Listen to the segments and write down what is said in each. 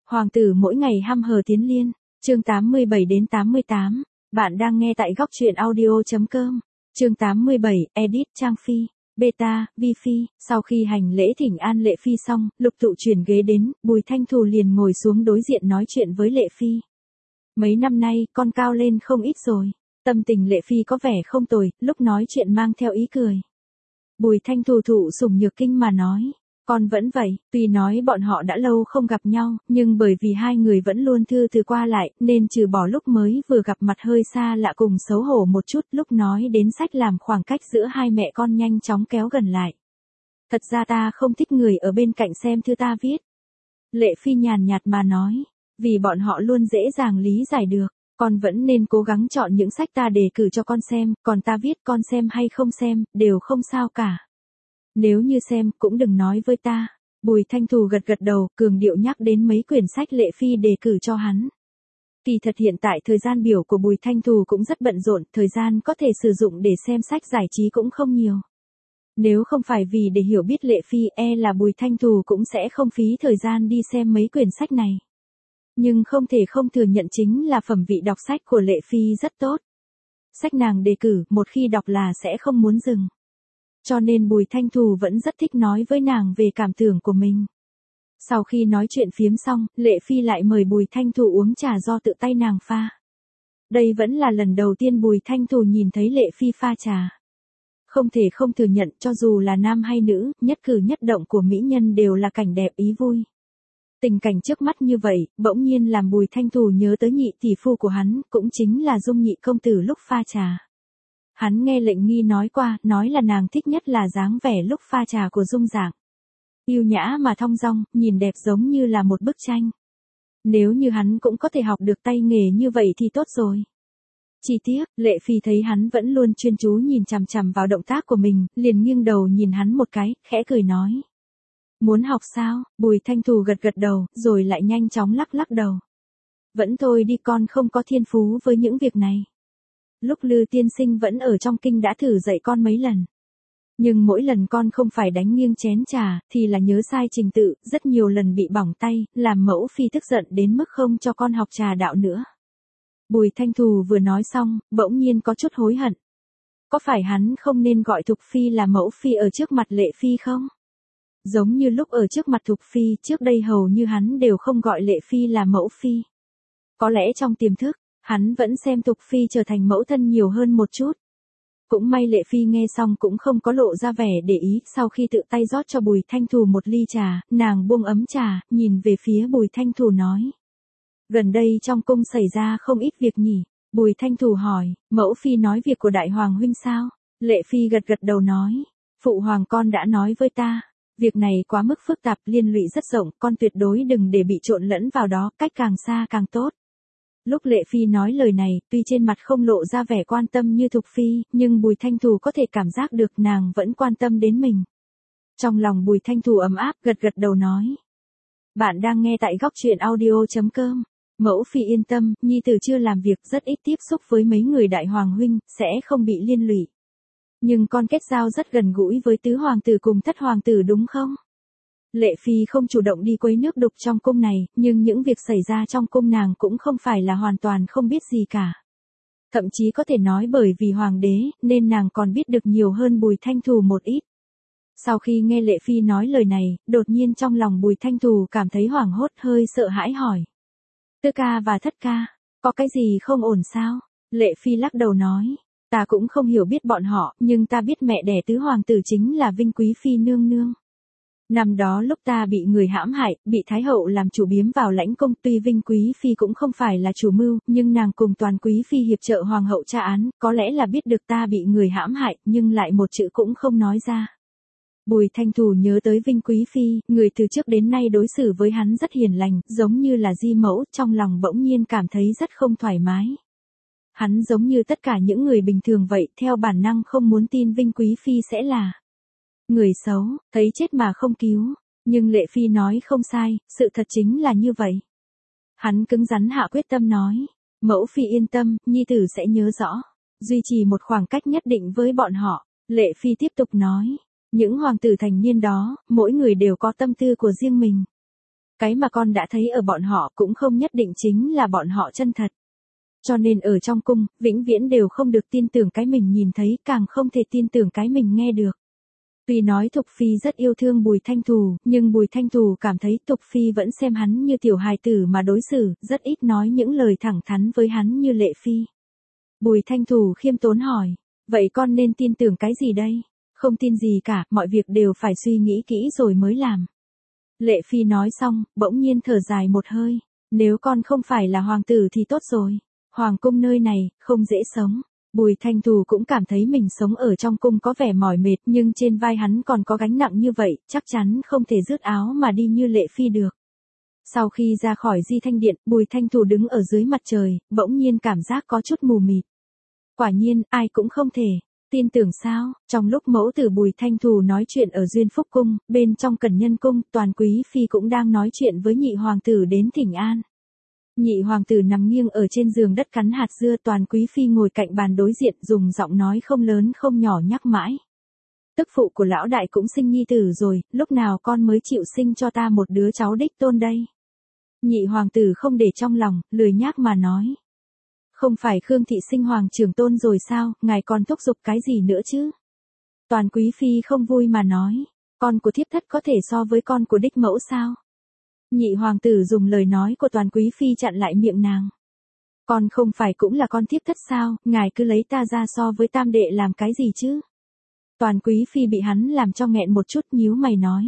Hoàng tử mỗi ngày hăm hở tiến liên, chương 87 đến 88. Bạn đang nghe tại góc truyện audio.com. Chương 87, edit Trang Phi, Beta, Vi Phi. Sau khi hành lễ thỉnh an Lệ Phi xong, Lục Tụ chuyển ghế đến, Bùi Thanh Thù liền ngồi xuống đối diện nói chuyện với Lệ Phi. Mấy năm nay, con cao lên không ít rồi. Tâm tình Lệ Phi có vẻ không tồi, lúc nói chuyện mang theo ý cười. Bùi Thanh Thù thụ sủng nhược kinh mà nói. Con vẫn vậy, tuy nói bọn họ đã lâu không gặp nhau, nhưng bởi vì hai người vẫn luôn thư từ qua lại, nên trừ bỏ lúc mới vừa gặp mặt hơi xa lạ cùng xấu hổ một chút, lúc nói đến sách làm khoảng cách giữa hai mẹ con nhanh chóng kéo gần lại. Thật ra ta không thích người ở bên cạnh xem thư ta viết. Lệ Phi nhàn nhạt mà nói, vì bọn họ luôn dễ dàng lý giải được, con vẫn nên cố gắng chọn những sách ta đề cử cho con xem, còn ta viết con xem hay không xem, đều không sao cả. Nếu như xem, cũng đừng nói với ta. Bùi Thanh Thù gật gật đầu, cường điệu nhắc đến mấy quyển sách Lệ Phi đề cử cho hắn. Kỳ thật hiện tại thời gian biểu của Bùi Thanh Thù cũng rất bận rộn, thời gian có thể sử dụng để xem sách giải trí cũng không nhiều. Nếu không phải vì để hiểu biết Lệ Phi, là Bùi Thanh Thù cũng sẽ không phí thời gian đi xem mấy quyển sách này. Nhưng không thể không thừa nhận chính là phẩm vị đọc sách của Lệ Phi rất tốt. Sách nàng đề cử, một khi đọc là sẽ không muốn dừng. Cho nên Bùi Thanh Thù vẫn rất thích nói với nàng về cảm tưởng của mình. Sau khi nói chuyện phiếm xong, Lệ Phi lại mời Bùi Thanh Thù uống trà do tự tay nàng pha. Đây vẫn là lần đầu tiên Bùi Thanh Thù nhìn thấy Lệ Phi pha trà. Không thể không thừa nhận cho dù là nam hay nữ, nhất cử nhất động của mỹ nhân đều là cảnh đẹp ý vui. Tình cảnh trước mắt như vậy, bỗng nhiên làm Bùi Thanh Thù nhớ tới nhị tỷ phu của hắn, cũng chính là Dung nhị công tử lúc pha trà. Hắn nghe Lệnh Nghi nói qua, nói là nàng thích nhất là dáng vẻ lúc pha trà của Dung dạng. Yêu nhã mà thong dong, nhìn đẹp giống như là một bức tranh. Nếu như hắn cũng có thể học được tay nghề như vậy thì tốt rồi. Chi tiết, Lệ Phi thấy hắn vẫn luôn chuyên chú nhìn chằm chằm vào động tác của mình, liền nghiêng đầu nhìn hắn một cái, khẽ cười nói. Muốn học sao? Bùi Thanh Thù gật gật đầu, rồi lại nhanh chóng lắc lắc đầu. Vẫn thôi đi, con không có thiên phú với những việc này. Lúc Lư tiên sinh vẫn ở trong kinh đã thử dạy con mấy lần. Nhưng mỗi lần con không phải đánh nghiêng chén trà, thì là nhớ sai trình tự, rất nhiều lần bị bỏng tay, làm mẫu phi tức giận đến mức không cho con học trà đạo nữa. Bùi Thanh Thù vừa nói xong, bỗng nhiên có chút hối hận. Có phải hắn không nên gọi Thục Phi là mẫu phi ở trước mặt Lệ Phi không? Giống như lúc ở trước mặt Thục Phi, trước đây hầu như hắn đều không gọi Lệ Phi là mẫu phi. Có lẽ trong tiềm thức, hắn vẫn xem Thục Phi trở thành mẫu thân nhiều hơn một chút. Cũng may Lệ Phi nghe xong cũng không có lộ ra vẻ để ý, sau khi tự tay rót cho Bùi Thanh Thù một ly trà, nàng buông ấm trà, nhìn về phía Bùi Thanh Thù nói. Gần đây trong cung xảy ra không ít việc nhỉ? Bùi Thanh Thù hỏi, mẫu phi nói việc của đại hoàng huynh sao? Lệ Phi gật gật đầu nói, phụ hoàng con đã nói với ta. Việc này quá mức phức tạp, liên lụy rất rộng, con tuyệt đối đừng để bị trộn lẫn vào đó, cách càng xa càng tốt. Lúc Lệ Phi nói lời này, tuy trên mặt không lộ ra vẻ quan tâm như Thục Phi, nhưng Bùi Thanh Thù có thể cảm giác được nàng vẫn quan tâm đến mình. Trong lòng Bùi Thanh Thù ấm áp, gật gật đầu nói. Bạn đang nghe tại góc truyện audio.com. Mẫu phi yên tâm, nhi tử chưa làm việc, rất ít tiếp xúc với mấy người đại hoàng huynh, sẽ không bị liên lụy. Nhưng con kết giao rất gần gũi với tứ hoàng tử cùng thất hoàng tử đúng không? Lệ Phi không chủ động đi quấy nước đục trong cung này, nhưng những việc xảy ra trong cung nàng cũng không phải là hoàn toàn không biết gì cả. Thậm chí có thể nói bởi vì hoàng đế, nên nàng còn biết được nhiều hơn Bùi Thanh Thù một ít. Sau khi nghe Lệ Phi nói lời này, đột nhiên trong lòng Bùi Thanh Thù cảm thấy hoảng hốt, hơi sợ hãi hỏi. Tứ ca và thất ca, có cái gì không ổn sao? Lệ Phi lắc đầu nói. Ta cũng không hiểu biết bọn họ, nhưng ta biết mẹ đẻ tứ hoàng tử chính là Vinh Quý Phi nương nương. Năm đó lúc ta bị người hãm hại, bị Thái hậu làm chủ biếm vào lãnh cung, tuy Vinh Quý Phi cũng không phải là chủ mưu, nhưng nàng cùng Toàn Quý Phi hiệp trợ hoàng hậu tra án, có lẽ là biết được ta bị người hãm hại, nhưng lại một chữ cũng không nói ra. Bùi Thanh Thù nhớ tới Vinh Quý Phi, người từ trước đến nay đối xử với hắn rất hiền lành, giống như là di mẫu, trong lòng bỗng nhiên cảm thấy rất không thoải mái. Hắn giống như tất cả những người bình thường vậy, theo bản năng không muốn tin Vinh Quý Phi sẽ là người xấu, thấy chết mà không cứu. Nhưng Lệ Phi nói không sai, sự thật chính là như vậy. Hắn cứng rắn hạ quyết tâm nói, mẫu phi yên tâm, nhi tử sẽ nhớ rõ, duy trì một khoảng cách nhất định với bọn họ. Lệ Phi tiếp tục nói, những hoàng tử thành niên đó, mỗi người đều có tâm tư của riêng mình. Cái mà con đã thấy ở bọn họ cũng không nhất định chính là bọn họ chân thật. Cho nên ở trong cung, vĩnh viễn đều không được tin tưởng cái mình nhìn thấy, càng không thể tin tưởng cái mình nghe được. Tuy nói Thục Phi rất yêu thương Bùi Thanh Thù, nhưng Bùi Thanh Thù cảm thấy Thục Phi vẫn xem hắn như tiểu hài tử mà đối xử, rất ít nói những lời thẳng thắn với hắn như Lệ Phi. Bùi Thanh Thù khiêm tốn hỏi, vậy con nên tin tưởng cái gì đây? Không tin gì cả, mọi việc đều phải suy nghĩ kỹ rồi mới làm. Lệ Phi nói xong, bỗng nhiên thở dài một hơi, nếu con không phải là hoàng tử thì tốt rồi. Hoàng cung nơi này, không dễ sống. Bùi Thanh Thù cũng cảm thấy mình sống ở trong cung có vẻ mỏi mệt, nhưng trên vai hắn còn có gánh nặng như vậy, chắc chắn không thể rứt áo mà đi như Lệ Phi được. Sau khi ra khỏi Di Thanh Điện, Bùi Thanh Thù đứng ở dưới mặt trời, bỗng nhiên cảm giác có chút mù mịt. Quả nhiên, ai cũng không thể tin tưởng sao. Trong lúc mẫu tử Bùi Thanh Thù nói chuyện ở Duyên Phúc Cung, bên trong Cẩn Nhân Cung, Toàn Quý Phi cũng đang nói chuyện với nhị hoàng tử đến thỉnh an. Nhị hoàng tử nằm nghiêng ở trên giường đất cắn hạt dưa, Toàn Quý Phi ngồi cạnh bàn đối diện dùng giọng nói không lớn không nhỏ nhắc mãi. Tức phụ của lão đại cũng sinh nhi tử rồi, lúc nào con mới chịu sinh cho ta một đứa cháu đích tôn đây? Nhị hoàng tử không để trong lòng, lười nhác mà nói. Không phải Khương thị sinh hoàng trưởng tôn rồi sao, ngài còn thúc giục cái gì nữa chứ? Toàn Quý Phi không vui mà nói, con của thiếp thất có thể so với con của đích mẫu sao? Nhị hoàng tử dùng lời nói của Toàn Quý Phi chặn lại miệng nàng. Con không phải cũng là con thiếp thất sao, ngài cứ lấy ta ra so với tam đệ làm cái gì chứ? Toàn Quý Phi bị hắn làm cho nghẹn một chút, nhíu mày nói.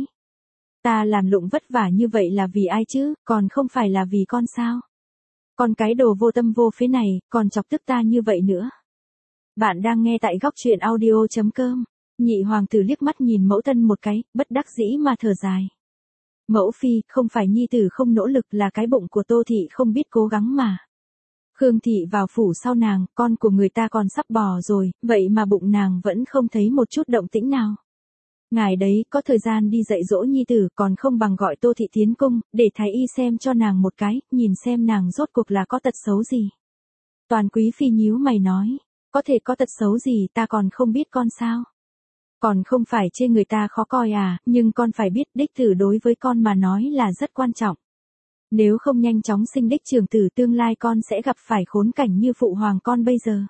Ta làm lụng vất vả như vậy là vì ai chứ, còn không phải là vì con sao? Con cái đồ vô tâm vô phế này, còn chọc tức ta như vậy nữa. Bạn đang nghe tại góc truyện audio.com. Nhị hoàng tử liếc mắt nhìn mẫu thân một cái, bất đắc dĩ mà thở dài. Mẫu phi, không phải nhi tử không nỗ lực, là cái bụng của Tô thị không biết cố gắng mà. Khương thị vào phủ sau nàng, con của người ta còn sắp bò rồi, vậy mà bụng nàng vẫn không thấy một chút động tĩnh nào. Ngài đấy, có thời gian đi dạy dỗ nhi tử, còn không bằng gọi Tô thị tiến cung, để thái y xem cho nàng một cái, nhìn xem nàng rốt cuộc là có tật xấu gì. Toàn Quý Phi nhíu mày nói, có thể có tật xấu gì, ta còn không biết con sao? Còn không phải chê người ta khó coi à, nhưng con phải biết đích tử đối với con mà nói là rất quan trọng. Nếu không nhanh chóng sinh đích trưởng tử, tương lai con sẽ gặp phải khốn cảnh như phụ hoàng con bây giờ.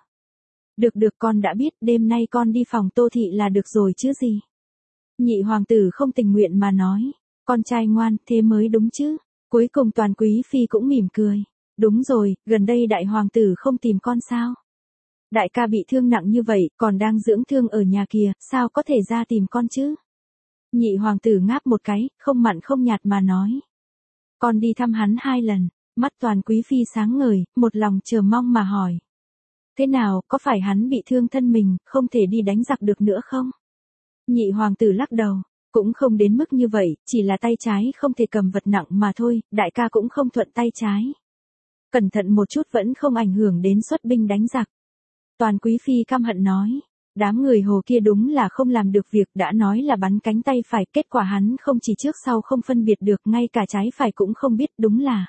Được con đã biết, đêm nay con đi phòng Tô thị là được rồi chứ gì. Nhị hoàng tử không tình nguyện mà nói, con trai ngoan, thế mới đúng chứ. Cuối cùng Toàn Quý Phi cũng mỉm cười. Đúng rồi, gần đây đại hoàng tử không tìm con sao? Đại ca bị thương nặng như vậy, còn đang dưỡng thương ở nhà kìa, sao có thể ra tìm con chứ? Nhị hoàng tử ngáp một cái, không mặn không nhạt mà nói. Con đi thăm hắn 2 lần, mắt Toàn Quý Phi sáng ngời, một lòng chờ mong mà hỏi. Thế nào, có phải hắn bị thương thân mình, không thể đi đánh giặc được nữa không? Nhị hoàng tử lắc đầu, cũng không đến mức như vậy, chỉ là tay trái không thể cầm vật nặng mà thôi, đại ca cũng không thuận tay trái. Cẩn thận một chút vẫn không ảnh hưởng đến xuất binh đánh giặc. Toàn Quý Phi căm hận nói, đám người Hồ kia đúng là không làm được việc, đã nói là bắn cánh tay phải, kết quả hắn không chỉ trước sau không phân biệt được, ngay cả trái phải cũng không biết, đúng là.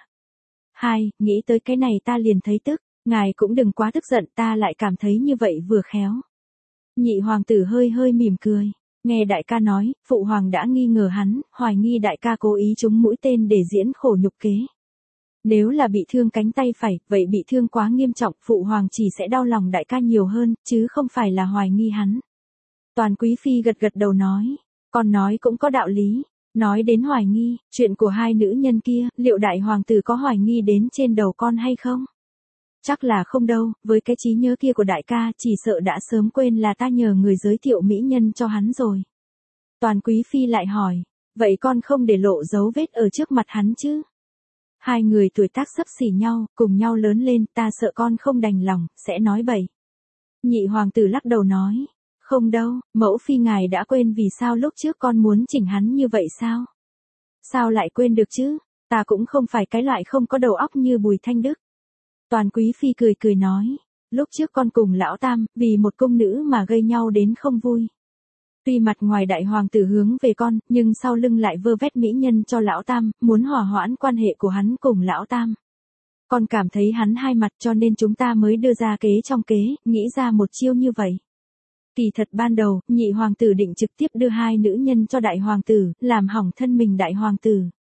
Nghĩ tới cái này ta liền thấy tức, ngài cũng đừng quá tức giận, ta lại cảm thấy như vậy vừa khéo. Nhị hoàng tử hơi mỉm cười, nghe đại ca nói, phụ hoàng đã nghi ngờ hắn, hoài nghi đại ca cố ý trúng mũi tên để diễn khổ nhục kế. Nếu là bị thương cánh tay phải, vậy bị thương quá nghiêm trọng, phụ hoàng chỉ sẽ đau lòng đại ca nhiều hơn, chứ không phải là hoài nghi hắn. Toàn Quý Phi gật đầu nói, con nói cũng có đạo lý. Nói đến hoài nghi, chuyện của 2 nữ nhân kia, liệu đại hoàng tử có hoài nghi đến trên đầu con hay không? Chắc là không đâu, với cái trí nhớ kia của đại ca, chỉ sợ đã sớm quên là ta nhờ người giới thiệu mỹ nhân cho hắn rồi. Toàn Quý Phi lại hỏi, vậy con không để lộ dấu vết ở trước mặt hắn chứ? 2 người tuổi tác xấp xỉ nhau, cùng nhau lớn lên, ta sợ con không đành lòng, sẽ nói bậy. Nhị hoàng tử lắc đầu nói, không đâu, mẫu phi ngài đã quên vì sao lúc trước con muốn chỉnh hắn như vậy sao? Sao lại quên được chứ, ta cũng không phải cái loại không có đầu óc như Bùi Thanh Đức. Toàn Quý Phi cười nói, lúc trước con cùng lão tam, vì một cung nữ mà gây nhau đến không vui. Tuy mặt ngoài đại hoàng tử hướng về con, nhưng sau lưng lại vơ vét mỹ nhân cho lão tam, muốn hòa hoãn quan hệ của hắn cùng lão tam. Con cảm thấy hắn hai mặt cho nên chúng ta mới đưa ra kế trong kế, nghĩ ra một chiêu như vậy. Kỳ thật ban đầu, nhị hoàng tử định trực tiếp đưa 2 nữ nhân cho đại hoàng tử, làm hỏng thân mình đại hoàng tử.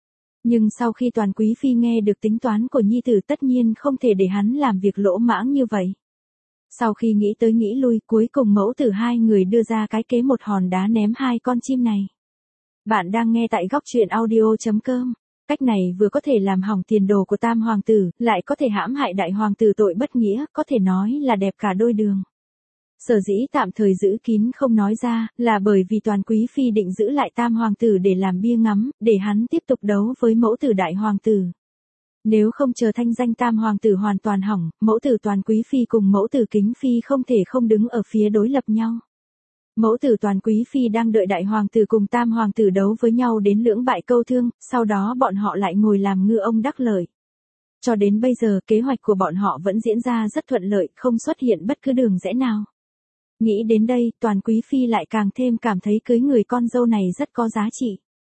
Nhưng sau khi Toàn Quý Phi nghe được tính toán của nhi tử tất nhiên không thể để hắn làm việc lỗ mãng như vậy. Sau khi nghĩ tới nghĩ lui, cuối cùng mẫu tử hai người đưa ra cái kế một hòn đá ném hai con chim này. Bạn đang nghe tại góc truyện audio.com. Cách này vừa có thể làm hỏng tiền đồ của tam hoàng tử, lại có thể hãm hại đại hoàng tử tội bất nghĩa, có thể nói là đẹp cả đôi đường. Sở dĩ tạm thời giữ kín không nói ra, là bởi vì Toàn Quý Phi định giữ lại tam hoàng tử để làm bia ngắm, để hắn tiếp tục đấu với mẫu tử đại hoàng tử. Nếu không chờ thanh danh tam hoàng tử hoàn toàn hỏng, mẫu tử Toàn Quý Phi cùng mẫu tử Kính Phi không thể không đứng ở phía đối lập nhau. Mẫu tử Toàn Quý Phi đang đợi đại hoàng tử cùng tam hoàng tử đấu với nhau đến lưỡng bại câu thương, sau đó bọn họ lại ngồi làm ngư ông đắc lợi. Cho đến bây giờ kế hoạch của bọn họ vẫn diễn ra rất thuận lợi, không xuất hiện bất cứ đường rẽ nào. Nghĩ đến đây, Toàn Quý Phi lại càng thêm cảm thấy cưới người con dâu này rất có giá trị.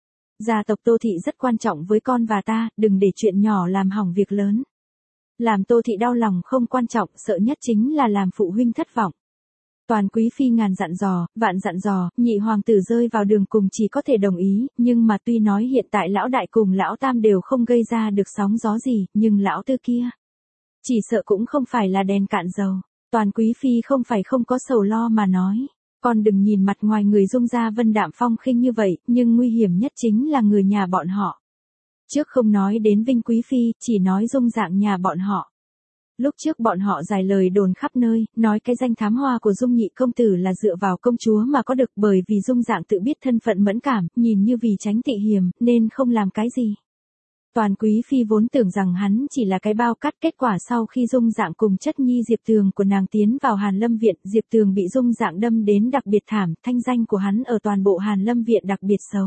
Gia tộc Tô Thị rất quan trọng với con và ta, đừng để chuyện nhỏ làm hỏng việc lớn. Làm Tô Thị đau lòng không quan trọng, sợ nhất chính là làm phụ huynh thất vọng. Toàn Quý Phi ngàn dặn dò, vạn dặn dò, nhị hoàng tử rơi vào đường cùng chỉ có thể đồng ý, nhưng mà tuy nói hiện tại lão đại cùng lão tam đều không gây ra được sóng gió gì, nhưng lão tư kia chỉ sợ cũng không phải là đèn cạn dầu. Toàn Quý Phi không phải không có sầu lo mà nói, con đừng nhìn mặt ngoài người Dung gia vân đạm phong khinh như vậy, nhưng nguy hiểm nhất chính là người nhà bọn họ. Trước không nói đến Vinh Quý Phi, chỉ nói Dung dạng nhà bọn họ. Lúc trước bọn họ dài lời đồn khắp nơi, nói cái danh thám hoa của Dung nhị công tử là dựa vào công chúa mà có được, bởi vì Dung dạng tự biết thân phận mẫn cảm, nhìn như vì tránh tị hiềm, nên không làm cái gì. Toàn Quý Phi vốn tưởng rằng hắn chỉ là cái bao cắt, kết quả sau khi Dung dạng cùng chất nhi Diệp Tường của nàng tiến vào Hàn Lâm Viện, Diệp Tường bị Dung dạng đâm đến đặc biệt thảm, thanh danh của hắn ở toàn bộ Hàn Lâm Viện đặc biệt xấu.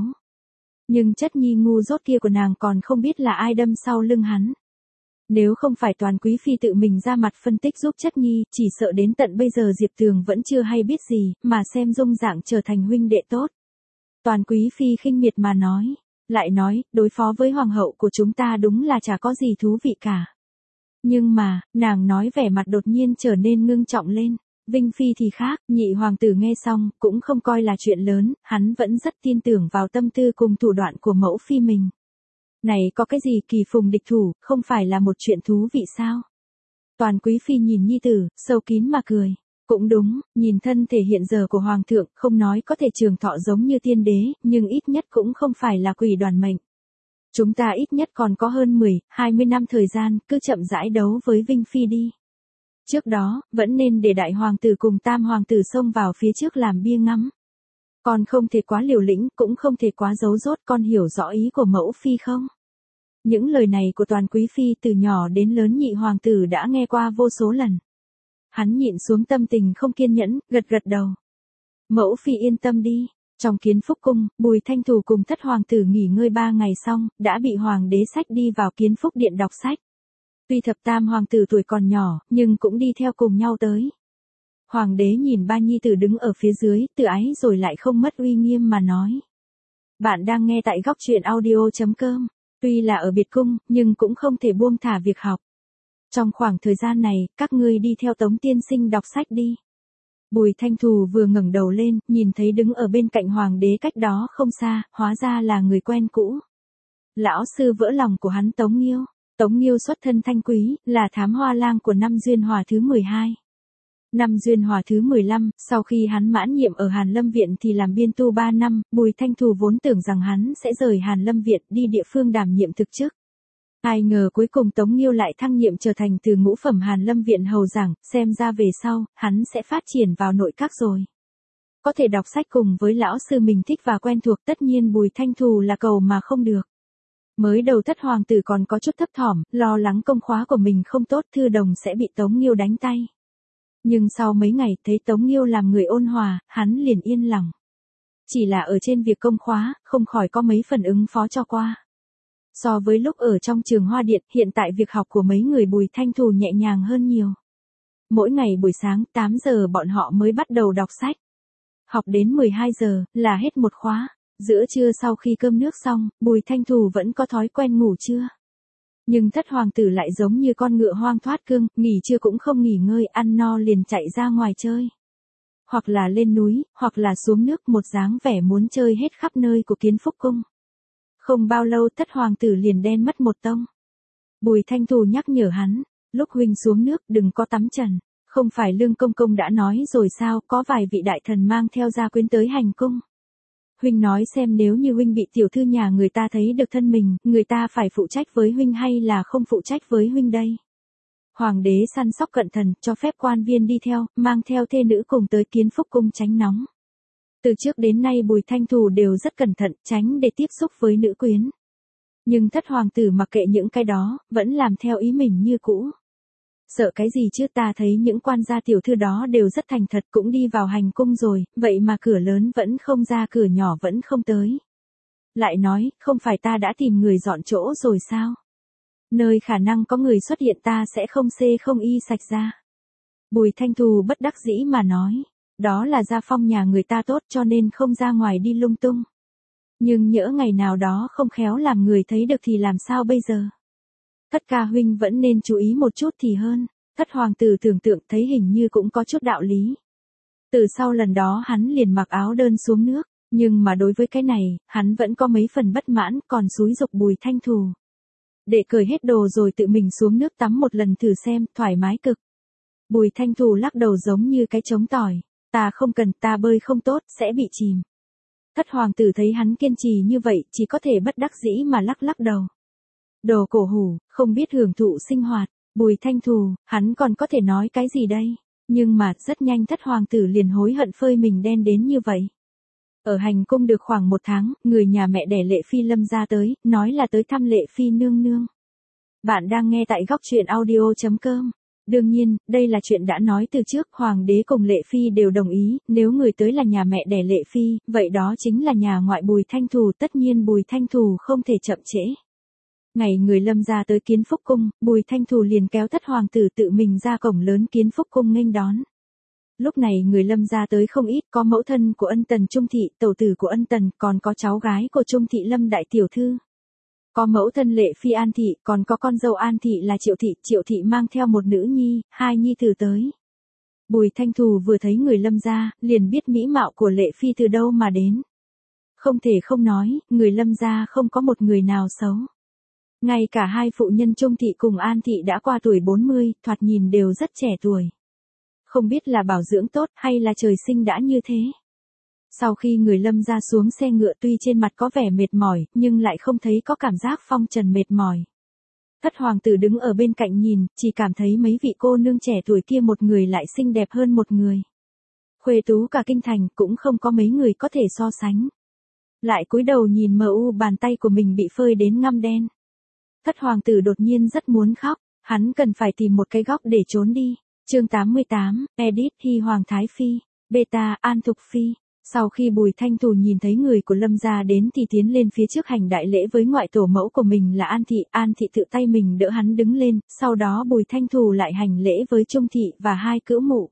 Nhưng chất nhi ngu dốt kia của nàng còn không biết là ai đâm sau lưng hắn. Nếu không phải Toàn Quý Phi tự mình ra mặt phân tích giúp chất nhi, chỉ sợ đến tận bây giờ Diệp Tường vẫn chưa hay biết gì, mà xem Dung dạng trở thành huynh đệ tốt. Toàn Quý Phi khinh miệt mà nói. Lại nói, đối phó với hoàng hậu của chúng ta đúng là chả có gì thú vị cả. Nhưng mà, nàng nói vẻ mặt đột nhiên trở nên ngưng trọng lên. Vinh Phi thì khác, nhị hoàng tử nghe xong, cũng không coi là chuyện lớn, hắn vẫn rất tin tưởng vào tâm tư cùng thủ đoạn của mẫu phi mình. Này có cái gì kỳ phùng địch thủ, không phải là một chuyện thú vị sao? Toàn Quý Phi nhìn nhi tử, sâu kín mà cười. Cũng đúng, nhìn thân thể hiện giờ của hoàng thượng, không nói có thể trường thọ giống như tiên đế, nhưng ít nhất cũng không phải là quỷ đoàn mệnh. Chúng ta ít nhất còn có hơn 10, 20 năm thời gian, cứ chậm rãi đấu với Vinh Phi đi. Trước đó, vẫn nên để đại hoàng tử cùng tam hoàng tử xông vào phía trước làm bia ngắm. Con không thể quá liều lĩnh, cũng không thể quá giấu dốt, con hiểu rõ ý của mẫu phi không? Những lời này của Toàn Quý Phi từ nhỏ đến lớn nhị hoàng tử đã nghe qua vô số lần. Hắn nhịn xuống tâm tình không kiên nhẫn, gật gật đầu. Mẫu phi yên tâm đi. Trong Kiến Phúc cung, Bùi Thanh Thù cùng thất hoàng tử nghỉ ngơi 3 ngày xong, đã bị hoàng đế xách đi vào Kiến Phúc điện đọc sách. Tuy thập tam hoàng tử tuổi còn nhỏ, nhưng cũng đi theo cùng nhau tới. Hoàng đế nhìn ba nhi tử đứng ở phía dưới, tự ái rồi lại không mất uy nghiêm mà nói. Bạn đang nghe tại góc truyện audio.com. Tuy là ở biệt cung, nhưng cũng không thể buông thả việc học. Trong khoảng thời gian này, các ngươi đi theo Tống tiên sinh đọc sách đi. Bùi Thanh Thù vừa ngẩng đầu lên, nhìn thấy đứng ở bên cạnh hoàng đế cách đó không xa, hóa ra là người quen cũ. Lão sư vỡ lòng của hắn Tống Nghiêu. Tống Nghiêu xuất thân thanh quý, là thám hoa lang của năm Duyên Hòa thứ 12. Năm Duyên Hòa thứ 15, sau khi hắn mãn nhiệm ở Hàn Lâm Viện thì làm biên tu 3 năm, Bùi Thanh Thù vốn tưởng rằng hắn sẽ rời Hàn Lâm Viện đi địa phương đảm nhiệm thực chức. Ai ngờ cuối cùng Tống Nghiêu lại thăng nhiệm trở thành từ ngũ phẩm Hàn Lâm Viện hầu giảng, xem ra về sau, hắn sẽ phát triển vào nội các rồi. Có thể đọc sách cùng với lão sư mình thích và quen thuộc, tất nhiên Bùi Thanh Thù là cầu mà không được. Mới đầu thất hoàng tử còn có chút thấp thỏm, lo lắng công khóa của mình không tốt, thư đồng sẽ bị Tống Nghiêu đánh tay. Nhưng sau mấy ngày thấy Tống Nghiêu làm người ôn hòa, hắn liền yên lòng. Chỉ là ở trên việc công khóa, không khỏi có mấy phần ứng phó cho qua. So với lúc ở trong trường Hoa Điện, hiện tại việc học của mấy người Bùi Thanh Thù nhẹ nhàng hơn nhiều. Mỗi ngày buổi sáng 8 giờ bọn họ mới bắt đầu đọc sách. Học đến 12 giờ là hết một khóa. Giữa trưa sau khi cơm nước xong, Bùi Thanh Thù vẫn có thói quen ngủ trưa. Nhưng thất hoàng tử lại giống như con ngựa hoang thoát cương, nghỉ trưa cũng không nghỉ ngơi, ăn no liền chạy ra ngoài chơi. Hoặc là lên núi, hoặc là xuống nước, một dáng vẻ muốn chơi hết khắp nơi của Kiến Phúc cung. Không bao lâu Thất hoàng tử liền đen mất một tông. Bùi Thanh Thù nhắc nhở hắn, lúc huynh xuống nước đừng có tắm trần, không phải Lương công công đã nói rồi sao, có vài vị đại thần mang theo gia quyến tới hành cung. Huynh nói xem nếu như huynh bị tiểu thư nhà người ta thấy được thân mình, người ta phải phụ trách với huynh hay là không phụ trách với huynh đây? Hoàng đế săn sóc cẩn thận, cho phép quan viên đi theo, mang theo thê nữ cùng tới Kiến Phúc cung tránh nóng. Từ trước đến nay Bùi Thanh Thù đều rất cẩn thận, tránh để tiếp xúc với nữ quyến. Nhưng Thất hoàng tử mặc kệ những cái đó, vẫn làm theo ý mình như cũ. Sợ cái gì chứ, ta thấy những quan gia tiểu thư đó đều rất thành thật, cũng đi vào hành cung rồi, vậy mà cửa lớn vẫn không ra, cửa nhỏ vẫn không tới. Lại nói, không phải ta đã tìm người dọn chỗ rồi sao? Nơi khả năng có người xuất hiện ta sẽ không xê không y sạch ra. Bùi Thanh Thù bất đắc dĩ mà nói, đó là gia phong nhà người ta tốt cho nên không ra ngoài đi lung tung. Nhưng nhỡ ngày nào đó không khéo làm người thấy được thì làm sao bây giờ? Thất ca huynh vẫn nên chú ý một chút thì hơn. Thất hoàng tử tưởng tượng thấy hình như cũng có chút đạo lý. Từ sau lần đó hắn liền mặc áo đơn xuống nước, nhưng mà đối với cái này, hắn vẫn có mấy phần bất mãn, còn xúi giục Bùi Thanh Thù. Để cởi hết đồ rồi tự mình xuống nước tắm một lần thử xem, thoải mái cực. Bùi Thanh Thù lắc đầu giống như cái trống tỏi, ta không cần, ta bơi không tốt, sẽ bị chìm. Thất hoàng tử thấy hắn kiên trì như vậy, chỉ có thể bất đắc dĩ mà lắc lắc đầu. Đồ cổ hủ, không biết hưởng thụ sinh hoạt, Bùi Thanh Thù, hắn còn có thể nói cái gì đây? Nhưng mà, rất nhanh Thất hoàng tử liền hối hận phơi mình đen đến như vậy. Ở hành cung được khoảng 1 tháng, người nhà mẹ đẻ Lệ Phi Lâm ra tới, nói là tới thăm Lệ Phi nương nương. Bạn đang nghe tại góc truyện audio.com. Đương nhiên, đây là chuyện đã nói từ trước, hoàng đế cùng Lệ Phi đều đồng ý, nếu người tới là nhà mẹ đẻ Lệ Phi, vậy đó chính là nhà ngoại Bùi Thanh Thù, tất nhiên Bùi Thanh Thù không thể chậm trễ. Ngày người Lâm ra tới Kiến Phúc cung, Bùi Thanh Thù liền kéo Thất hoàng tử tự mình ra cổng lớn Kiến Phúc cung nghênh đón. Lúc này người Lâm ra tới không ít, có mẫu thân của Ân Tần Trung thị, tẩu tử của Ân Tần, còn có cháu gái của Trung thị Lâm đại tiểu thư. Có mẫu thân Lệ Phi An thị, còn có con dâu An thị là Triệu thị mang theo một nữ nhi, 2 nhi tử tới. Bùi Thanh Thù vừa thấy người Lâm ra, liền biết mỹ mạo của Lệ Phi từ đâu mà đến. Không thể không nói, người Lâm ra không có một người nào xấu. Ngay cả 2 phụ nhân Trung thị cùng An thị đã qua tuổi 40, thoạt nhìn đều rất trẻ tuổi. Không biết là bảo dưỡng tốt hay là trời sinh đã như thế. Sau khi người Lâm ra xuống xe ngựa tuy trên mặt có vẻ mệt mỏi, nhưng lại không thấy có cảm giác phong trần mệt mỏi. Thất hoàng tử đứng ở bên cạnh nhìn, chỉ cảm thấy mấy vị cô nương trẻ tuổi kia một người lại xinh đẹp hơn một người. Khuê tú cả kinh thành cũng không có mấy người có thể so sánh. Lại cúi đầu nhìn mờ u bàn tay của mình bị phơi đến ngăm đen. Thất hoàng tử đột nhiên rất muốn khóc, hắn cần phải tìm một cái góc để trốn đi. Chương 88, edit Hy Hoàng Thái Phi, beta An Thục Phi. Sau khi Bùi Thanh Thù nhìn thấy người của Lâm gia đến thì tiến lên phía trước hành đại lễ với ngoại tổ mẫu của mình là An thị tự tay mình đỡ hắn đứng lên, sau đó Bùi Thanh Thù lại hành lễ với Trung thị và 2 cữu mụ.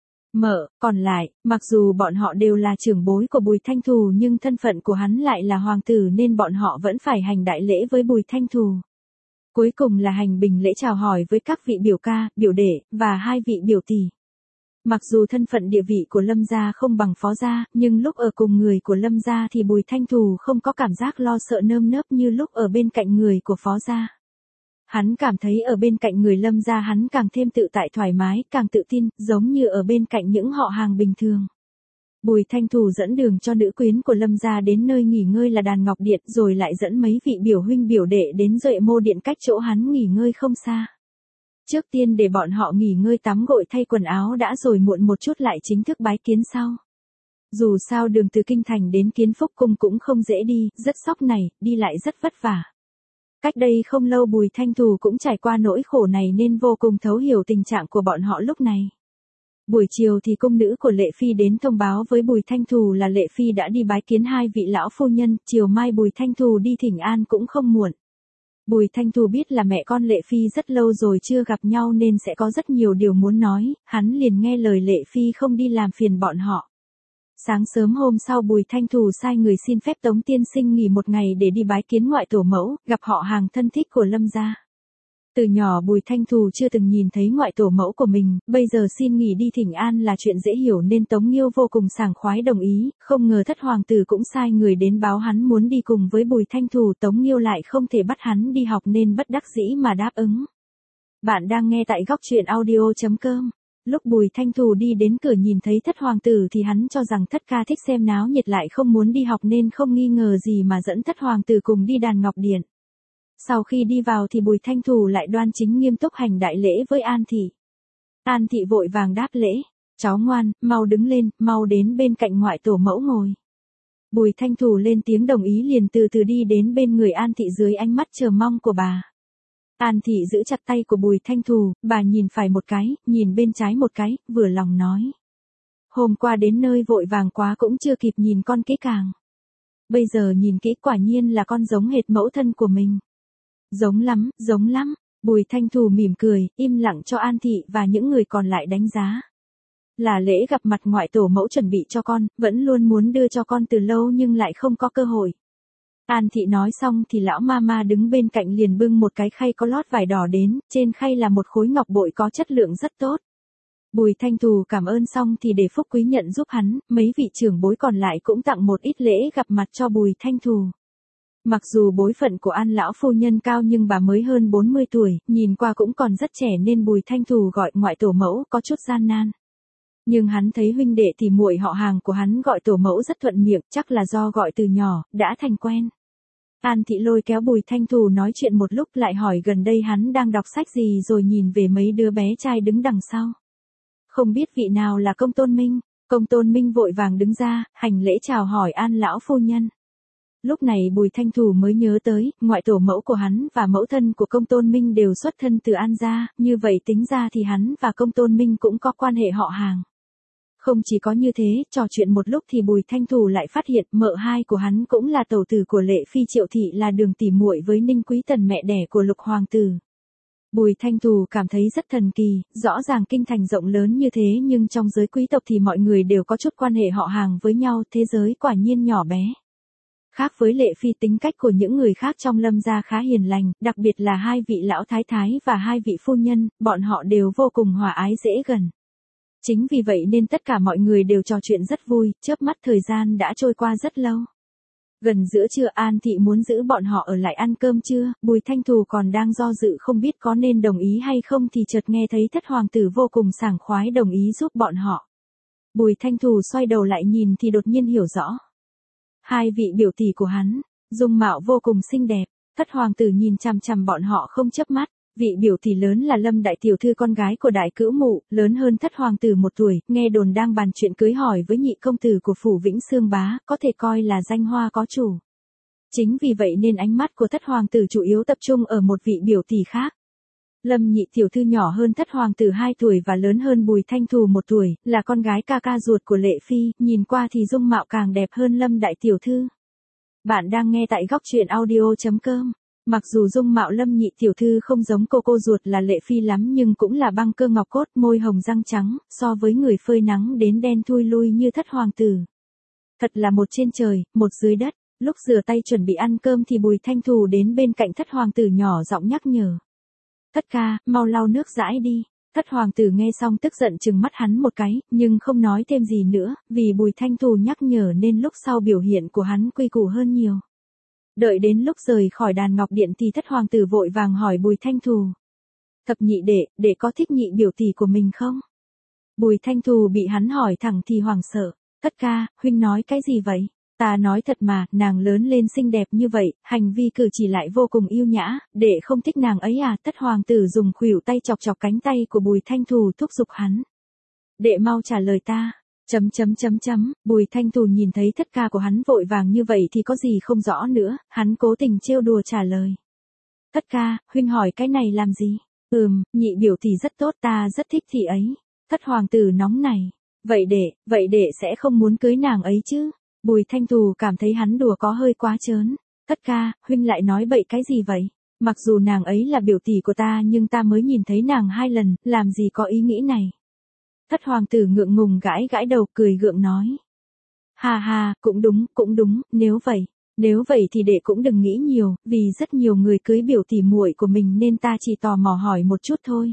Còn lại, mặc dù bọn họ đều là trưởng bối của Bùi Thanh Thù nhưng thân phận của hắn lại là hoàng tử nên bọn họ vẫn phải hành đại lễ với Bùi Thanh Thù. Cuối cùng là hành bình lễ chào hỏi với các vị biểu ca, biểu đệ, và 2 vị biểu tỷ. Mặc dù thân phận địa vị của Lâm gia không bằng Phó gia, nhưng lúc ở cùng người của Lâm gia thì Bùi Thanh Thù không có cảm giác lo sợ nơm nớp như lúc ở bên cạnh người của Phó gia. Hắn cảm thấy ở bên cạnh người Lâm gia hắn càng thêm tự tại thoải mái, càng tự tin, giống như ở bên cạnh những họ hàng bình thường. Bùi Thanh Thù dẫn đường cho nữ quyến của Lâm gia đến nơi nghỉ ngơi là đàn Ngọc Điện, rồi lại dẫn mấy vị biểu huynh biểu đệ đến Duệ Mô Điện cách chỗ hắn nghỉ ngơi không xa. Trước tiên để bọn họ nghỉ ngơi tắm gội thay quần áo đã rồi muộn một chút lại chính thức bái kiến sau. Dù sao đường từ Kinh Thành đến Kiến Phúc Cung cũng không dễ đi, rất sóc này, đi lại rất vất vả. Cách đây không lâu Bùi Thanh Thù cũng trải qua nỗi khổ này nên vô cùng thấu hiểu tình trạng của bọn họ lúc này. Buổi chiều thì cung nữ của Lệ Phi đến thông báo với Bùi Thanh Thù là Lệ Phi đã đi bái kiến 2 vị lão phu nhân, chiều mai Bùi Thanh Thù đi thỉnh an cũng không muộn. Bùi Thanh Thù biết là mẹ con Lệ Phi rất lâu rồi chưa gặp nhau nên sẽ có rất nhiều điều muốn nói, hắn liền nghe lời Lệ Phi không đi làm phiền bọn họ. Sáng sớm hôm sau Bùi Thanh Thù sai người xin phép Tống tiên sinh nghỉ 1 ngày để đi bái kiến ngoại tổ mẫu, gặp họ hàng thân thích của Lâm gia. Từ nhỏ Bùi Thanh Thù chưa từng nhìn thấy ngoại tổ mẫu của mình, bây giờ xin nghỉ đi thỉnh an là chuyện dễ hiểu nên Tống Nghiêu vô cùng sảng khoái đồng ý, không ngờ thất hoàng tử cũng sai người đến báo hắn muốn đi cùng với Bùi Thanh Thù, Tống Nghiêu lại không thể bắt hắn đi học nên bất đắc dĩ mà đáp ứng. Bạn đang nghe tại góc truyện audio.com. Lúc Bùi Thanh Thù đi đến cửa nhìn thấy thất hoàng tử thì hắn cho rằng thất ca thích xem náo nhiệt lại không muốn đi học nên không nghi ngờ gì mà dẫn thất hoàng tử cùng đi đàn ngọc điện. Sau khi đi vào thì Bùi Thanh Thù lại đoan chính nghiêm túc hành đại lễ với An Thị. An Thị vội vàng đáp lễ, cháu ngoan, mau đứng lên, mau đến bên cạnh ngoại tổ mẫu ngồi. Bùi Thanh Thù lên tiếng đồng ý liền từ từ đi đến bên người An Thị dưới ánh mắt chờ mong của bà. An Thị giữ chặt tay của Bùi Thanh Thù, bà nhìn phải một cái, nhìn bên trái một cái, vừa lòng nói. Hôm qua đến nơi vội vàng quá cũng chưa kịp nhìn con kỹ càng. Bây giờ nhìn kỹ quả nhiên là con giống hệt mẫu thân của mình. Giống lắm, giống lắm. Bùi Thanh Thù mỉm cười, im lặng cho An Thị và những người còn lại đánh giá. Là lễ gặp mặt ngoại tổ mẫu chuẩn bị cho con, vẫn luôn muốn đưa cho con từ lâu nhưng lại không có cơ hội. An Thị nói xong thì lão mama đứng bên cạnh liền bưng một cái khay có lót vải đỏ đến, trên khay là một khối ngọc bội có chất lượng rất tốt. Bùi Thanh Thù cảm ơn xong thì để Phúc Quý nhận giúp hắn, mấy vị trưởng bối còn lại cũng tặng một ít lễ gặp mặt cho Bùi Thanh Thù. Mặc dù bối phận của An lão phu nhân cao nhưng bà mới hơn 40 tuổi, nhìn qua cũng còn rất trẻ nên Bùi Thanh Thù gọi ngoại tổ mẫu có chút gian nan. Nhưng hắn thấy huynh đệ thì muội họ hàng của hắn gọi tổ mẫu rất thuận miệng, chắc là do gọi từ nhỏ, đã thành quen. An Thị lôi kéo Bùi Thanh Thù nói chuyện một lúc lại hỏi gần đây hắn đang đọc sách gì rồi nhìn về mấy đứa bé trai đứng đằng sau. Không biết vị nào là Công Tôn Minh, Công Tôn Minh vội vàng đứng ra, hành lễ chào hỏi An lão phu nhân. Lúc này Bùi Thanh Thù mới nhớ tới, ngoại tổ mẫu của hắn và mẫu thân của Công Tôn Minh đều xuất thân từ An gia, như vậy tính ra thì hắn và Công Tôn Minh cũng có quan hệ họ hàng. Không chỉ có như thế, trò chuyện một lúc thì Bùi Thanh Thù lại phát hiện mợ hai của hắn cũng là tẩu tử của Lệ Phi Triệu Thị là Đường tỷ muội với Ninh Quý Tần mẹ đẻ của Lục Hoàng tử. Bùi Thanh Thù cảm thấy rất thần kỳ, rõ ràng kinh thành rộng lớn như thế nhưng trong giới quý tộc thì mọi người đều có chút quan hệ họ hàng với nhau, thế giới quả nhiên nhỏ bé. Khác với Lệ Phi, tính cách của những người khác trong Lâm gia khá hiền lành, đặc biệt là hai vị lão thái thái và hai vị phu nhân, bọn họ đều vô cùng hòa ái dễ gần. Chính vì vậy nên tất cả mọi người đều trò chuyện rất vui, chớp mắt thời gian đã trôi qua rất lâu. Gần giữa trưa An Thị muốn giữ bọn họ ở lại ăn cơm trưa, Bùi Thanh Thù còn đang do dự không biết có nên đồng ý hay không thì chợt nghe thấy thất hoàng tử vô cùng sảng khoái đồng ý giúp bọn họ. Bùi Thanh Thù xoay đầu lại nhìn thì đột nhiên hiểu rõ. Hai vị biểu tỷ của hắn, dung mạo vô cùng xinh đẹp, thất hoàng tử nhìn chằm chằm bọn họ không chớp mắt. Vị biểu tỷ lớn là Lâm đại tiểu thư con gái của đại cữu mụ, lớn hơn thất hoàng tử 1 tuổi, nghe đồn đang bàn chuyện cưới hỏi với nhị công tử của phủ Vĩnh Xương Bá, có thể coi là danh hoa có chủ. Chính vì vậy nên ánh mắt của thất hoàng tử chủ yếu tập trung ở một vị biểu tỷ khác. Lâm nhị tiểu thư nhỏ hơn thất hoàng tử 2 tuổi và lớn hơn Bùi Thanh Thù 1 tuổi, là con gái ca ca ruột của Lệ Phi, nhìn qua thì dung mạo càng đẹp hơn Lâm đại tiểu thư. Bạn đang nghe tại góc truyện audio.com. Mặc dù dung mạo Lâm nhị tiểu thư không giống cô ruột là Lệ Phi lắm nhưng cũng là băng cơ ngọc cốt, môi hồng răng trắng, so với người phơi nắng đến đen thui lui như thất hoàng tử. Thật là một trên trời, một dưới đất. Lúc rửa tay chuẩn bị ăn cơm thì Bùi Thanh Thù đến bên cạnh thất hoàng tử nhỏ giọng nhắc nhở. Thất ca, mau lau nước dãi đi. Thất hoàng tử nghe xong tức giận trừng mắt hắn một cái, nhưng không nói thêm gì nữa, vì Bùi Thanh Thù nhắc nhở nên lúc sau biểu hiện của hắn quy củ hơn nhiều. Đợi đến lúc rời khỏi đàn ngọc điện thì thất hoàng tử vội vàng hỏi Bùi Thanh Thù. Thập nhị đệ có thích nhị biểu tỷ của mình không? Bùi Thanh Thù bị hắn hỏi thẳng thì hoảng sợ. Thất ca, huynh nói cái gì vậy? Ta nói thật mà, nàng lớn lên xinh đẹp như vậy, hành vi cử chỉ lại vô cùng yêu nhã, đệ không thích nàng ấy à? Thất hoàng tử dùng khuỷu tay chọc chọc cánh tay của Bùi Thanh Thù thúc giục hắn. Đệ mau trả lời ta. Bùi Thanh Thù nhìn thấy thất ca của hắn vội vàng như vậy thì có gì không rõ nữa, hắn cố tình trêu đùa trả lời. Thất ca, huynh hỏi cái này làm gì? Nhị biểu tỷ rất tốt, ta rất thích thị ấy. Thất hoàng tử nóng này. Vậy đệ sẽ không muốn cưới nàng ấy chứ? Bùi Thanh Thù cảm thấy hắn đùa có hơi quá trớn. Thất ca, huynh lại nói bậy cái gì vậy? Mặc dù nàng ấy là biểu tỷ của ta nhưng ta mới nhìn thấy nàng 2 lần, làm gì có ý nghĩ này. Thất hoàng tử ngượng ngùng gãi gãi đầu cười gượng nói. Ha ha, cũng đúng, nếu vậy. Nếu vậy thì đệ cũng đừng nghĩ nhiều, vì rất nhiều người cưới biểu tỷ muội của mình nên ta chỉ tò mò hỏi một chút thôi.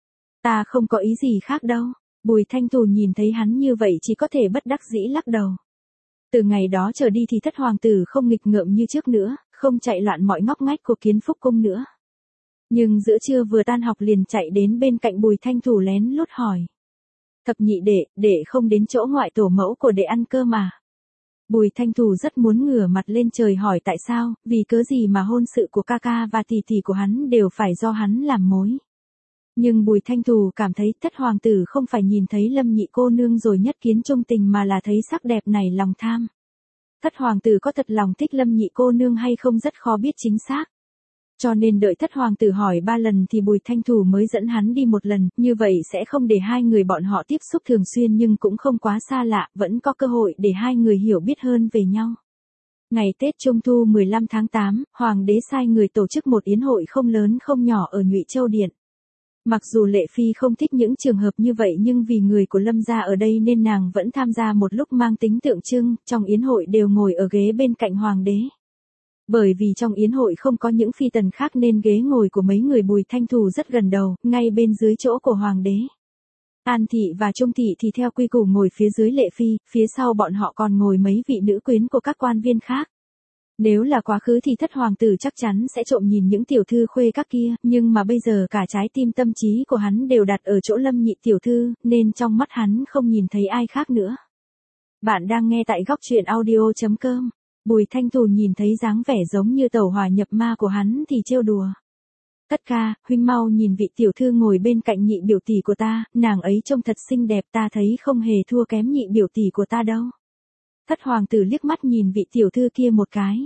Ta không có ý gì khác đâu. Bùi Thanh Thù nhìn thấy hắn như vậy chỉ có thể bất đắc dĩ lắc đầu. Từ ngày đó trở đi thì thất hoàng tử không nghịch ngợm như trước nữa, không chạy loạn mọi ngóc ngách của Kiến Phúc cung nữa. Nhưng giữa trưa vừa tan học liền chạy đến bên cạnh Bùi Thanh Thù lén lút hỏi. Thập nhị đệ không đến chỗ ngoại tổ mẫu của đệ ăn cơm mà. Bùi Thanh Thù rất muốn ngửa mặt lên trời hỏi tại sao, vì cớ gì mà hôn sự của ca ca và tỷ tỷ của hắn đều phải do hắn làm mối. Nhưng Bùi Thanh Thù cảm thấy thất hoàng tử không phải nhìn thấy Lâm nhị cô nương rồi nhất kiến trung tình mà là thấy sắc đẹp này lòng tham. Thất hoàng tử có thật lòng thích Lâm nhị cô nương hay không rất khó biết chính xác. Cho nên đợi thất hoàng tử hỏi 3 lần thì Bùi Thanh Thù mới dẫn hắn đi một lần, như vậy sẽ không để hai người bọn họ tiếp xúc thường xuyên nhưng cũng không quá xa lạ, vẫn có cơ hội để hai người hiểu biết hơn về nhau. Ngày Tết Trung Thu 15 tháng 8, Hoàng đế sai người tổ chức một yến hội không lớn không nhỏ ở Nhụy Châu Điện. Mặc dù Lệ Phi không thích những trường hợp như vậy nhưng vì người của Lâm gia ở đây nên nàng vẫn tham gia một lúc mang tính tượng trưng, trong yến hội đều ngồi ở ghế bên cạnh Hoàng đế. Bởi vì trong yến hội không có những phi tần khác nên ghế ngồi của mấy người Bùi Thanh Thù rất gần đầu, ngay bên dưới chỗ của Hoàng đế. An Thị và Trung Thị thì theo quy củ ngồi phía dưới Lệ Phi, phía sau bọn họ còn ngồi mấy vị nữ quyến của các quan viên khác. Nếu là quá khứ thì thất hoàng tử chắc chắn sẽ trộm nhìn những tiểu thư khuê các kia, nhưng mà bây giờ cả trái tim tâm trí của hắn đều đặt ở chỗ Lâm nhị tiểu thư, nên trong mắt hắn không nhìn thấy ai khác nữa. Bạn đang nghe tại góc truyện audio.com. Bùi Thanh Thù nhìn thấy dáng vẻ giống như tẩu hỏa nhập ma của hắn thì trêu đùa. Tất ca, huynh mau nhìn vị tiểu thư ngồi bên cạnh nhị biểu tỷ của ta, nàng ấy trông thật xinh đẹp, ta thấy không hề thua kém nhị biểu tỷ của ta đâu. Thất hoàng tử liếc mắt nhìn vị tiểu thư kia một cái.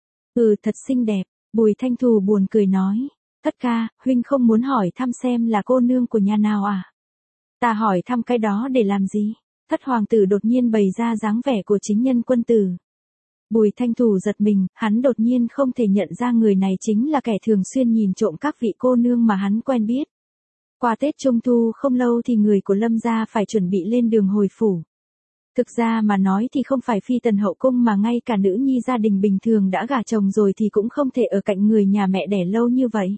Thật xinh đẹp, Bùi Thanh Thù buồn cười nói. Tất ca, huynh không muốn hỏi thăm xem là cô nương của nhà nào à? Ta hỏi thăm cái đó để làm gì? Thất hoàng tử đột nhiên bày ra dáng vẻ của chính nhân quân tử. Bùi Thanh Thù giật mình, hắn đột nhiên không thể nhận ra người này chính là kẻ thường xuyên nhìn trộm các vị cô nương mà hắn quen biết. Qua Tết Trung Thu không lâu thì người của Lâm gia phải chuẩn bị lên đường hồi phủ. Thực ra mà nói thì không phải phi tần hậu cung mà ngay cả nữ nhi gia đình bình thường đã gả chồng rồi thì cũng không thể ở cạnh người nhà mẹ đẻ lâu như vậy.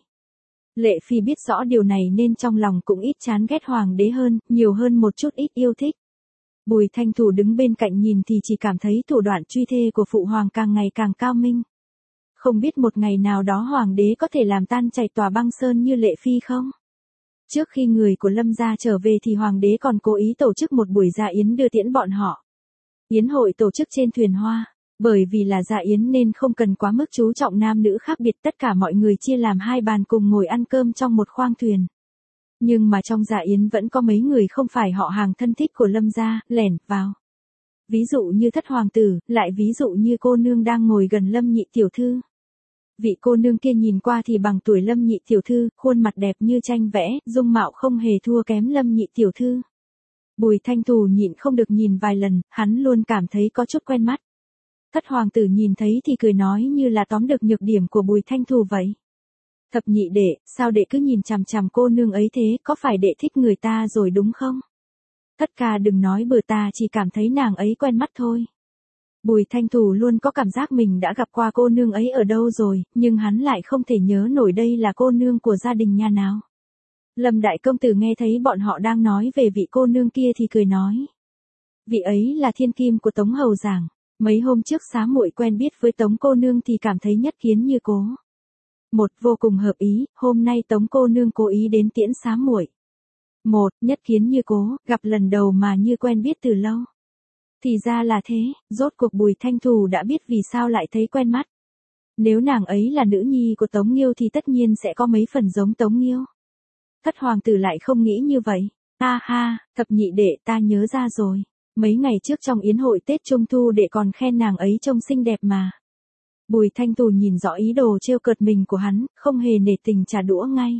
Lệ Phi biết rõ điều này nên trong lòng cũng ít chán ghét hoàng đế hơn, nhiều hơn một chút ít yêu thích. Bùi Thanh Thù đứng bên cạnh nhìn thì chỉ cảm thấy thủ đoạn truy thê của phụ hoàng càng ngày càng cao minh. Không biết một ngày nào đó hoàng đế có thể làm tan chảy tòa băng sơn như Lệ Phi không? Trước khi người của Lâm gia trở về thì hoàng đế còn cố ý tổ chức một buổi dạ yến đưa tiễn bọn họ. Yến hội tổ chức trên thuyền hoa, bởi vì là dạ yến nên không cần quá mức chú trọng nam nữ khác biệt, tất cả mọi người chia làm 2 bàn cùng ngồi ăn cơm trong một khoang thuyền. Nhưng mà trong dạ yến vẫn có mấy người không phải họ hàng thân thích của Lâm gia, lẻn vào. Ví dụ như thất hoàng tử, lại ví dụ như cô nương đang ngồi gần Lâm nhị tiểu thư. Vị cô nương kia nhìn qua thì bằng tuổi Lâm nhị tiểu thư, khuôn mặt đẹp như tranh vẽ, dung mạo không hề thua kém Lâm nhị tiểu thư. Bùi Thanh Thù nhịn không được nhìn vài lần, hắn luôn cảm thấy có chút quen mắt. Thất hoàng tử nhìn thấy thì cười nói như là tóm được nhược điểm của Bùi Thanh Thù vậy. Thập nhị đệ, sao đệ cứ nhìn chằm chằm cô nương ấy thế, có phải đệ thích người ta rồi đúng không? Thất ca đừng nói bừa, ta chỉ cảm thấy nàng ấy quen mắt thôi. Bùi Thanh Thù luôn có cảm giác mình đã gặp qua cô nương ấy ở đâu rồi, nhưng hắn lại không thể nhớ nổi đây là cô nương của gia đình nhà nào. Lâm đại công tử nghe thấy bọn họ đang nói về vị cô nương kia thì cười nói. Vị ấy là thiên kim của Tống Hầu Giảng, mấy hôm trước xá muội quen biết với Tống cô nương thì cảm thấy nhất kiến như cố. Một, vô cùng hợp ý, hôm nay Tống cô nương cố ý đến tiễn xá muội. Một, nhất kiến như cố, gặp lần đầu mà như quen biết từ lâu. Thì ra là thế, rốt cuộc Bùi Thanh Thù đã biết vì sao lại thấy quen mắt. Nếu nàng ấy là nữ nhi của Tống Nghiêu thì tất nhiên sẽ có mấy phần giống Tống Nghiêu. Thất hoàng tử lại không nghĩ như vậy. Ha, thập nhị đệ, ta nhớ ra rồi. Mấy ngày trước trong yến hội Tết Trung Thu đệ còn khen nàng ấy trông xinh đẹp mà. Bùi Thanh Thù nhìn rõ ý đồ trêu cợt mình của hắn, không hề nể tình trả đũa ngay.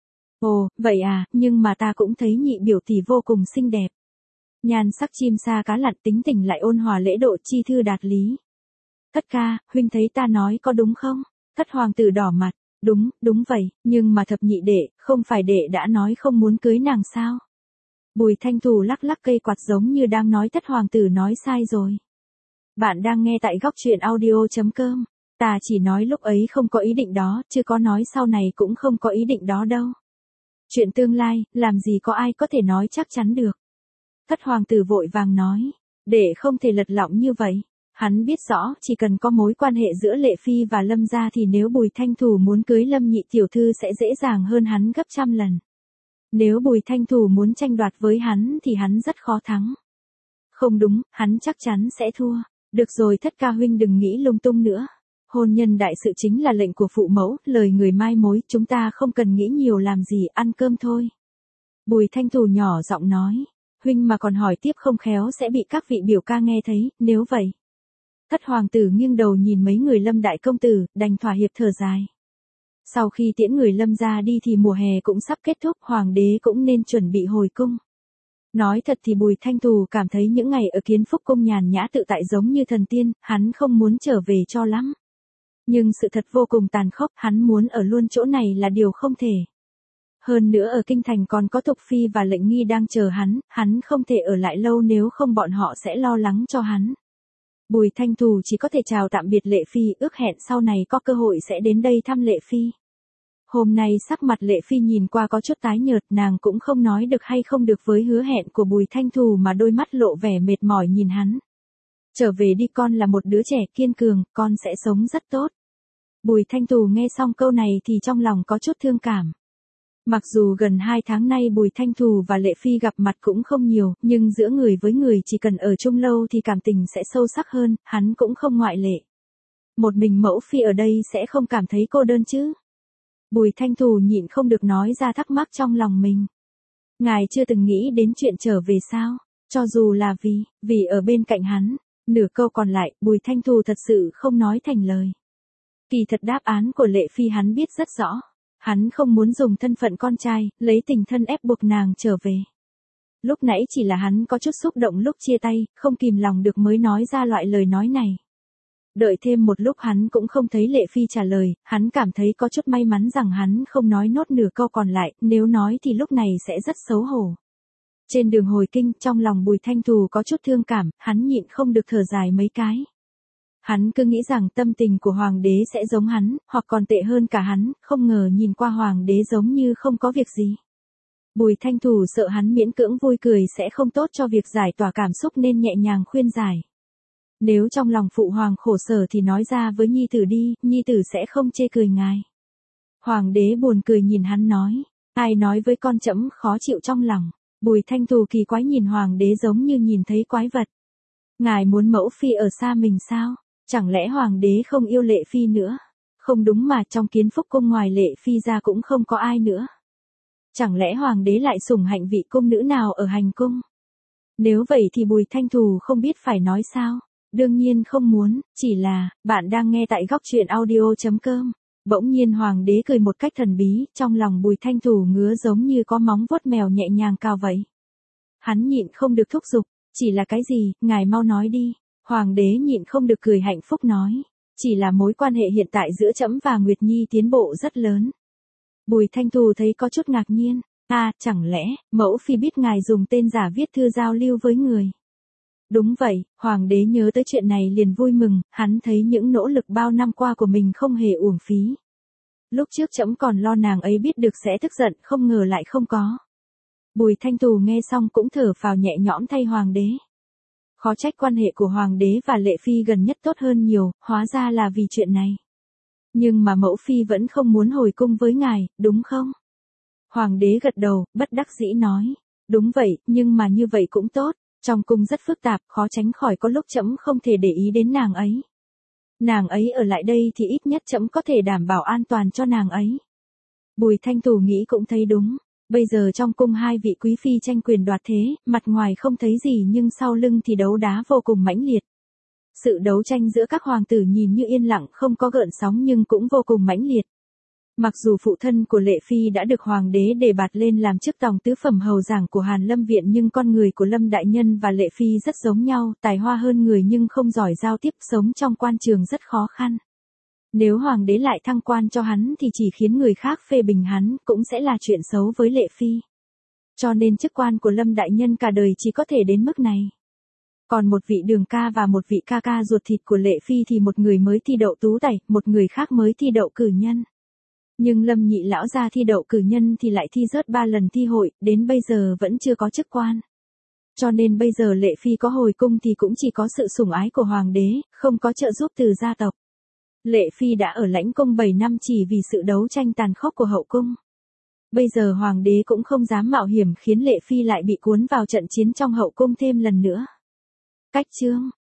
Ồ, vậy à, nhưng mà ta cũng thấy nhị biểu tỷ vô cùng xinh đẹp. Nhan sắc chim sa cá lặn, tính tình lại ôn hòa lễ độ, chi thư đạt lý. Thất ca, huynh thấy ta nói có đúng không? Thất hoàng tử đỏ mặt. Đúng vậy, nhưng mà thập nhị đệ, không phải đệ đã nói không muốn cưới nàng sao? Bùi Thanh Thù lắc lắc cây quạt giống như đang nói thất hoàng tử nói sai rồi. Bạn đang nghe tại góc truyện audio.com. Ta chỉ nói lúc ấy không có ý định đó, chứ có nói sau này cũng không có ý định đó đâu. Chuyện tương lai, làm gì có ai có thể nói chắc chắn được. Thất hoàng tử vội vàng nói, để không thể lật lọng như vậy. Hắn biết rõ, chỉ cần có mối quan hệ giữa Lệ Phi và Lâm gia thì nếu Bùi Thanh Thù muốn cưới Lâm nhị tiểu thư sẽ dễ dàng hơn hắn gấp trăm lần. Nếu Bùi Thanh Thù muốn tranh đoạt với hắn thì hắn rất khó thắng. Không đúng, hắn chắc chắn sẽ thua. Được rồi Thất ca huynh đừng nghĩ lung tung nữa. Hôn nhân đại sự chính là lệnh của phụ mẫu, lời người mai mối, chúng ta không cần nghĩ nhiều làm gì, ăn cơm thôi. Bùi Thanh Thù nhỏ giọng nói, huynh mà còn hỏi tiếp không khéo sẽ bị các vị biểu ca nghe thấy, nếu vậy. Thất hoàng tử nghiêng đầu nhìn mấy người Lâm đại công tử, đành thỏa hiệp thở dài. Sau khi tiễn người Lâm ra đi thì mùa hè cũng sắp kết thúc, hoàng đế cũng nên chuẩn bị hồi cung. Nói thật thì Bùi Thanh Thù cảm thấy những ngày ở Kiến Phúc cung nhàn nhã tự tại giống như thần tiên, hắn không muốn trở về cho lắm. Nhưng sự thật vô cùng tàn khốc, hắn muốn ở luôn chỗ này là điều không thể. Hơn nữa ở kinh thành còn có Thục Phi và Lệnh Nghi đang chờ hắn không thể ở lại lâu nếu không bọn họ sẽ lo lắng cho hắn. Bùi Thanh Thù chỉ có thể chào tạm biệt Lệ Phi, ước hẹn sau này có cơ hội sẽ đến đây thăm Lệ Phi. Hôm nay sắc mặt Lệ Phi nhìn qua có chút tái nhợt, nàng cũng không nói được hay không được với hứa hẹn của Bùi Thanh Thù mà đôi mắt lộ vẻ mệt mỏi nhìn hắn. Trở về đi, con là một đứa trẻ kiên cường, con sẽ sống rất tốt. Bùi Thanh Thù nghe xong câu này thì trong lòng có chút thương cảm. Mặc dù gần 2 tháng nay Bùi Thanh Thù và Lệ Phi gặp mặt cũng không nhiều, nhưng giữa người với người chỉ cần ở chung lâu thì cảm tình sẽ sâu sắc hơn, hắn cũng không ngoại lệ. Một mình mẫu phi ở đây sẽ không cảm thấy cô đơn chứ? Bùi Thanh Thù nhịn không được nói ra thắc mắc trong lòng mình. Ngài chưa từng nghĩ đến chuyện trở về sao? Cho dù là vì ở bên cạnh hắn. Nửa câu còn lại, Bùi Thanh Thù thật sự không nói thành lời. Kỳ thật đáp án của Lệ Phi hắn biết rất rõ. Hắn không muốn dùng thân phận con trai, lấy tình thân ép buộc nàng trở về. Lúc nãy chỉ là hắn có chút xúc động lúc chia tay, không kìm lòng được mới nói ra loại lời nói này. Đợi thêm một lúc hắn cũng không thấy Lệ Phi trả lời, hắn cảm thấy có chút may mắn rằng hắn không nói nốt nửa câu còn lại, nếu nói thì lúc này sẽ rất xấu hổ. Trên đường hồi kinh, trong lòng Bùi Thanh Thù có chút thương cảm, hắn nhịn không được thở dài mấy cái. Hắn cứ nghĩ rằng tâm tình của hoàng đế sẽ giống hắn, hoặc còn tệ hơn cả hắn, không ngờ nhìn qua hoàng đế giống như không có việc gì. Bùi Thanh Thù sợ hắn miễn cưỡng vui cười sẽ không tốt cho việc giải tỏa cảm xúc nên nhẹ nhàng khuyên giải. Nếu trong lòng phụ hoàng khổ sở thì nói ra với nhi tử đi, nhi tử sẽ không chê cười ngài. Hoàng đế buồn cười nhìn hắn nói, ai nói với con trẫm khó chịu trong lòng. Bùi Thanh Thù kỳ quái nhìn hoàng đế giống như nhìn thấy quái vật. Ngài muốn mẫu phi ở xa mình sao? Chẳng lẽ hoàng đế không yêu Lệ Phi nữa? Không đúng mà, trong Kiến Phúc cung ngoài Lệ Phi ra cũng không có ai nữa. Chẳng lẽ hoàng đế lại sủng hạnh vị cung nữ nào ở hành cung? Nếu vậy thì Bùi Thanh Thù không biết phải nói sao. Đương nhiên không muốn, chỉ là, bạn đang nghe tại góc truyện audio.com. Bỗng nhiên hoàng đế cười một cách thần bí, trong lòng Bùi Thanh Thù ngứa giống như có móng vuốt mèo nhẹ nhàng cao vậy. Hắn nhịn không được thúc giục, chỉ là cái gì, ngài mau nói đi. Hoàng đế nhịn không được cười hạnh phúc nói, chỉ là mối quan hệ hiện tại giữa trẫm và Nguyệt Nhi tiến bộ rất lớn. Bùi Thanh Thù thấy có chút ngạc nhiên, chẳng lẽ, mẫu phi biết ngài dùng tên giả viết thư giao lưu với người. Đúng vậy, hoàng đế nhớ tới chuyện này liền vui mừng, hắn thấy những nỗ lực bao năm qua của mình không hề uổng phí. Lúc trước trẫm còn lo nàng ấy biết được sẽ tức giận, không ngờ lại không có. Bùi Thanh Thù nghe xong cũng thở phào nhẹ nhõm thay hoàng đế. Khó trách quan hệ của hoàng đế và Lệ Phi gần nhất tốt hơn nhiều, hóa ra là vì chuyện này. Nhưng mà mẫu phi vẫn không muốn hồi cung với ngài, đúng không? Hoàng đế gật đầu, bất đắc dĩ nói. Đúng vậy, nhưng mà như vậy cũng tốt. Trong cung rất phức tạp, khó tránh khỏi có lúc trẫm không thể để ý đến nàng ấy. Nàng ấy ở lại đây thì ít nhất trẫm có thể đảm bảo an toàn cho nàng ấy. Bùi Thanh Thù nghĩ cũng thấy đúng. Bây giờ trong cung hai vị quý phi tranh quyền đoạt thế, mặt ngoài không thấy gì nhưng sau lưng thì đấu đá vô cùng mãnh liệt. Sự đấu tranh giữa các hoàng tử nhìn như yên lặng không có gợn sóng nhưng cũng vô cùng mãnh liệt. Mặc dù phụ thân của Lệ Phi đã được hoàng đế đề bạt lên làm chức tòng tứ phẩm hầu giảng của Hàn Lâm Viện nhưng con người của Lâm Đại Nhân và Lệ Phi rất giống nhau, tài hoa hơn người nhưng không giỏi giao tiếp, sống trong quan trường rất khó khăn. Nếu hoàng đế lại thăng quan cho hắn thì chỉ khiến người khác phê bình hắn, cũng sẽ là chuyện xấu với Lệ Phi. Cho nên chức quan của Lâm Đại Nhân cả đời chỉ có thể đến mức này. Còn một vị đường ca và một vị ca ca ruột thịt của Lệ Phi thì một người mới thi đậu tú tài, một người khác mới thi đậu cử nhân. Nhưng Lâm nhị lão gia thi đậu cử nhân thì lại thi rớt 3 lần thi hội, đến bây giờ vẫn chưa có chức quan. Cho nên bây giờ Lệ Phi có hồi cung thì cũng chỉ có sự sủng ái của hoàng đế, không có trợ giúp từ gia tộc. Lệ Phi đã ở lãnh cung 7 năm chỉ vì sự đấu tranh tàn khốc của hậu cung. Bây giờ hoàng đế cũng không dám mạo hiểm khiến Lệ Phi lại bị cuốn vào trận chiến trong hậu cung thêm lần nữa. Cách chương